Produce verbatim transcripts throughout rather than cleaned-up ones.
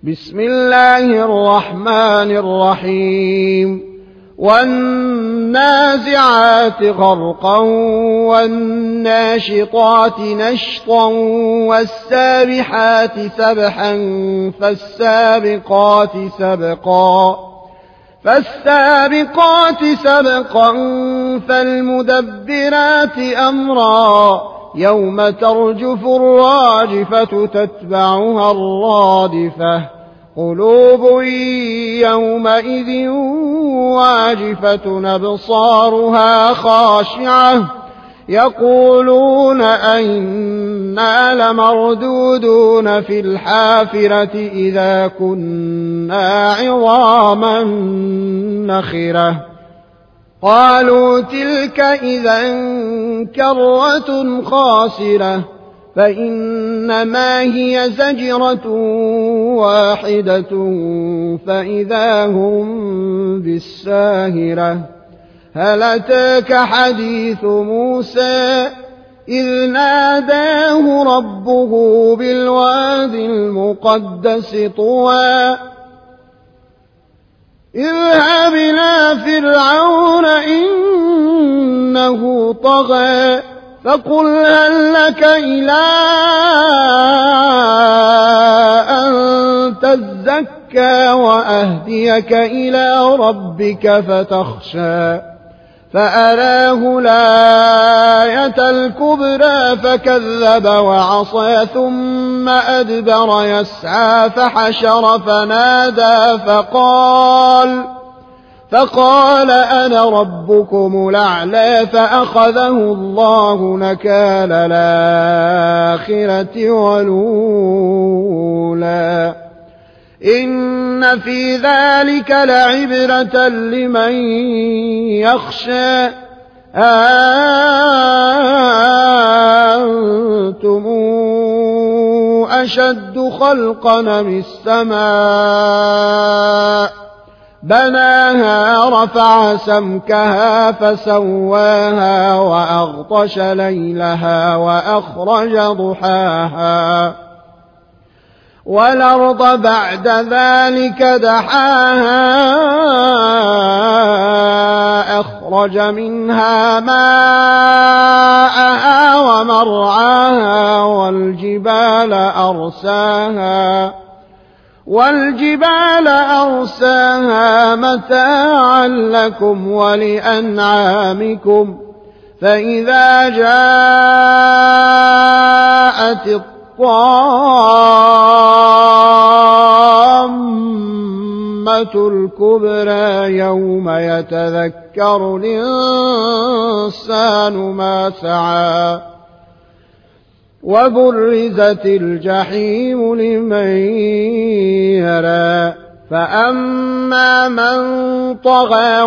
بسم الله الرحمن الرحيم والنازعات غرقا والناشطات نشطا والسابحات سبحا فالسابقات سبقا فالسابقات سبقا فالمدبرات أمرا يوم ترجف الراجفة تتبعها الرادفة قلوب يومئذ واجفة أبصارها خاشعة يقولون أئنا لمردودون في الحافرة إذا كنا عظاما نخرة قالوا تلك إذا كرة خاسرة فإنما هي زجرة واحدة فإذا هم بالساهرة هل أتاك حديث موسى إذ ناداه ربه بالواد المقدس طوى اذهب إلى فرعون إنه طغى فقل هل لك إلى أن تزكى وأهديك إلى ربك فتخشى فأراه الآية الكبرى فكذب وعصى ثم أدبر يسعى فحشر فنادى فقال فقال أنا ربكم الأعلى فأخذه الله نكال الآخرة والأولى إن في ذلك لعبرة لمن يخشى أنتم أشد خلقا من السماء بناها رفع سمكها فسواها وأغطش ليلها وأخرج ضحاها والأرض بعد ذلك دحاها أخرج منها ماءها ومرعاها والجبال أرساها والجبال أرساها متاعا لكم ولأنعامكم فإذا جاءت الطامة الكبرى يوم يتذكر الإنسان ما سعى وبرزت الجحيم لمن يرى فأما من طغى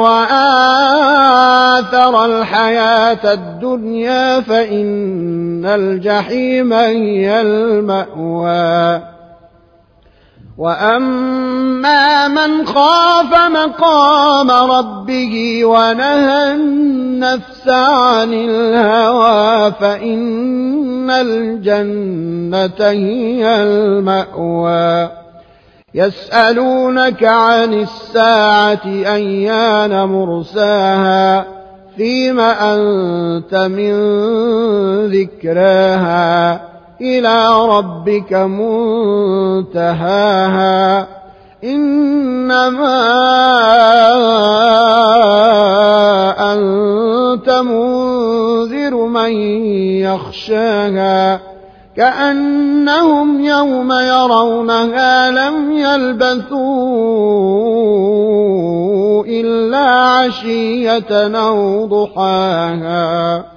وآثر الحياة الدنيا فإن الجحيم هي المأوى وأما من خاف مقام ربه ونهى النفس عن الهوى فإن الجنة هي المأوى يسألونك عن الساعة أيان مرساها فيم أنت من ذكراها إلى ربك منتهاها إنما أنت منذر من يخشاها كأنهم يوم يرونها لم يلبثوا إلا عشية أو ضحاها